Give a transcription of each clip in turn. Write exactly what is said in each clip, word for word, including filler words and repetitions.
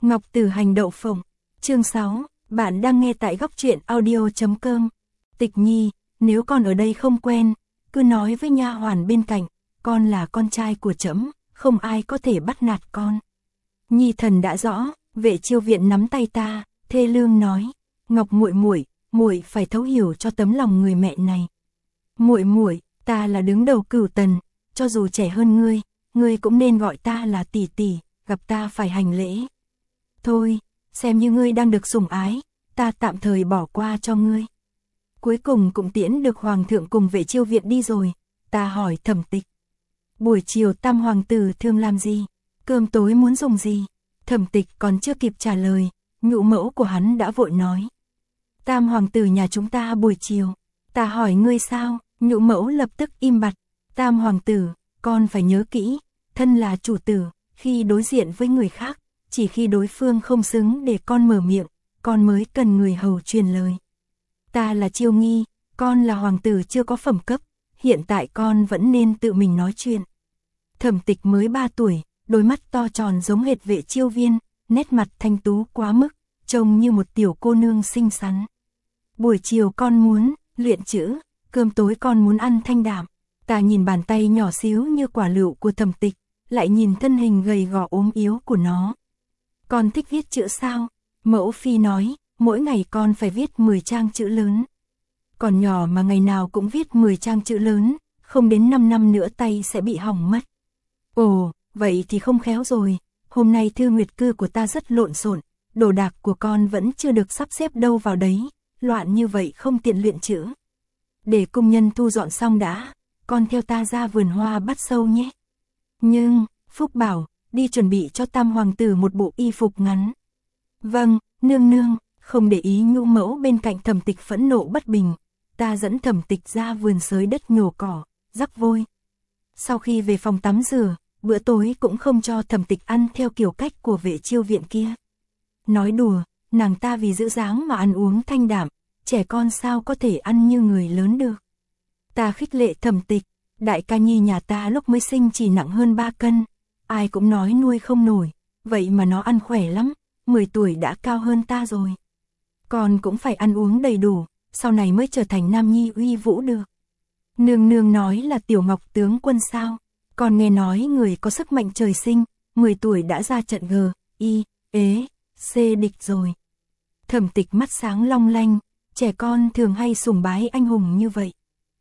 Ngọc Tử hành đậu phộng. Chương sáu, bạn đang nghe tại góc truyện audio chấm com. Tịch Nhi, nếu con ở đây không quen, cứ nói với nha hoàn bên cạnh, con là con trai của trẫm, không ai có thể bắt nạt con. Nhi thần đã rõ. Vệ Chiêu Viện nắm tay ta, thê lương nói, Ngọc muội muội, muội phải thấu hiểu cho tấm lòng người mẹ này. Muội muội, ta là đứng đầu Cửu Tần, cho dù trẻ hơn ngươi, ngươi cũng nên gọi ta là tỷ tỷ, gặp ta phải hành lễ. Thôi, xem như ngươi đang được sủng ái, ta tạm thời bỏ qua cho ngươi. Cuối cùng cũng tiễn được hoàng thượng cùng Vệ Chiêu Viện đi rồi, ta hỏi Thẩm Tịch. Buổi chiều tam hoàng tử thường làm gì? Cơm tối muốn dùng gì? Thẩm Tịch còn chưa kịp trả lời, nhũ mẫu của hắn đã vội nói. Tam hoàng tử nhà chúng ta buổi chiều. Ta hỏi ngươi sao? Nhũ mẫu lập tức im bặt. Tam hoàng tử, con phải nhớ kỹ, thân là chủ tử, khi đối diện với người khác, chỉ khi đối phương không xứng để con mở miệng, con mới cần người hầu truyền lời. Ta là Chiêu Nghi, con là hoàng tử chưa có phẩm cấp, hiện tại con vẫn nên tự mình nói chuyện. Thẩm Tịch mới ba tuổi, đôi mắt to tròn giống hệt Vệ Chiêu Viên, nét mặt thanh tú quá mức, trông như một tiểu cô nương xinh xắn. Buổi chiều con muốn luyện chữ, cơm tối con muốn ăn thanh đạm. Ta nhìn bàn tay nhỏ xíu như quả lựu của Thẩm Tịch, lại nhìn thân hình gầy gò ốm yếu của nó. Con thích viết chữ sao? Mẫu phi nói, mỗi ngày con phải viết mười trang chữ lớn. Còn nhỏ mà ngày nào cũng viết mười trang chữ lớn, không đến năm năm nữa tay sẽ bị hỏng mất. Ồ, vậy thì không khéo rồi, hôm nay thư nguyệt cư của ta rất lộn xộn, đồ đạc của con vẫn chưa được sắp xếp đâu vào đấy, loạn như vậy không tiện luyện chữ. Để cung nhân thu dọn xong đã, con theo ta ra vườn hoa bắt sâu nhé. Nhưng, Phúc bảo, đi chuẩn bị cho tam hoàng tử một bộ y phục ngắn. Vâng, nương nương, không để ý nhũ mẫu bên cạnh Thẩm Tịch phẫn nộ bất bình, ta dẫn Thẩm Tịch ra vườn xới đất nhổ cỏ, rắc vôi. Sau khi về phòng tắm rửa, bữa tối cũng không cho Thẩm Tịch ăn theo kiểu cách của Vệ Chiêu Viện kia. Nói đùa, nàng ta vì giữ dáng mà ăn uống thanh đạm, trẻ con sao có thể ăn như người lớn được. Ta khích lệ Thẩm Tịch, đại ca nhi nhà ta lúc mới sinh chỉ nặng hơn ba cân, ai cũng nói nuôi không nổi, vậy mà nó ăn khỏe lắm, mười tuổi đã cao hơn ta rồi. Con cũng phải ăn uống đầy đủ, sau này mới trở thành nam nhi uy vũ được. Nương nương nói là Tiểu Ngọc tướng quân sao? Còn nghe nói người có sức mạnh trời sinh, mười tuổi đã ra trận G, I, ế, C địch rồi. Thẩm Tịch mắt sáng long lanh, trẻ con thường hay sùng bái anh hùng như vậy.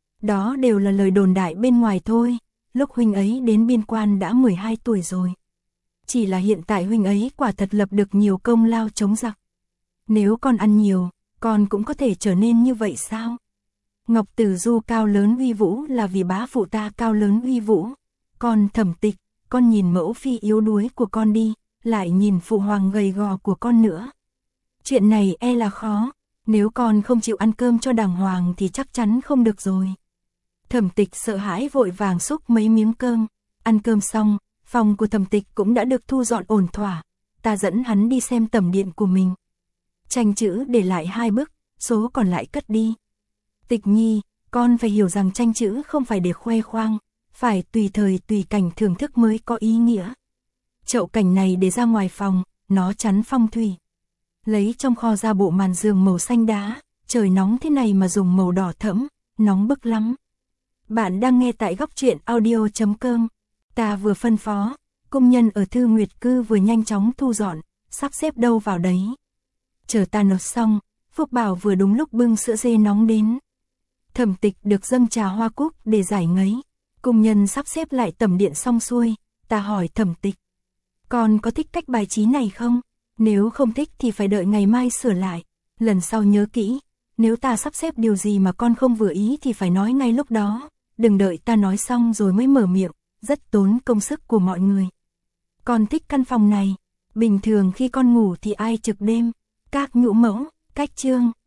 Đó đều là lời đồn đại bên ngoài thôi, lúc huynh ấy đến biên quan đã mười hai tuổi rồi. Chỉ là hiện tại huynh ấy quả thật lập được nhiều công lao chống giặc. Nếu con ăn nhiều, con cũng có thể trở nên như vậy sao? Ngọc Tử Du cao lớn uy vũ là vì bá phụ ta cao lớn uy vũ. Con Thẩm Tịch, con nhìn mẫu phi yếu đuối của con đi, lại nhìn phụ hoàng gầy gò của con nữa. Chuyện này e là khó, nếu con không chịu ăn cơm cho đàng hoàng thì chắc chắn không được rồi. Thẩm Tịch sợ hãi vội vàng xúc mấy miếng cơm, ăn cơm xong, phòng của Thẩm Tịch cũng đã được thu dọn ổn thỏa, ta dẫn hắn đi xem tẩm điện của mình. Tranh chữ để lại hai bức, số còn lại cất đi. Tịch Nhi, con phải hiểu rằng tranh chữ không phải để khoe khoang, phải tùy thời tùy cảnh thưởng thức mới có ý nghĩa. Chậu cảnh này để ra ngoài phòng, nó chắn phong thủy. Lấy trong kho ra bộ màn giường màu xanh đá, trời nóng thế này mà dùng màu đỏ thẫm, nóng bức lắm. Bạn đang nghe tại góc truyện audio chấm com. Ta vừa phân phó, công nhân ở thư nguyệt cư vừa nhanh chóng thu dọn, sắp xếp đâu vào đấy. Chờ ta nốt xong, Phúc Bảo vừa đúng lúc bưng sữa dê nóng đến. Thẩm Tịch được dâng trà hoa cúc để giải ngấy. Công nhân sắp xếp lại tẩm điện xong xuôi, ta hỏi Thẩm Tịch. Con có thích cách bài trí này không? Nếu không thích thì phải đợi ngày mai sửa lại. Lần sau nhớ kỹ, nếu ta sắp xếp điều gì mà con không vừa ý thì phải nói ngay lúc đó. Đừng đợi ta nói xong rồi mới mở miệng, rất tốn công sức của mọi người. Con thích căn phòng này. Bình thường khi con ngủ thì ai trực đêm? Các nhũ mẫu, cách chương.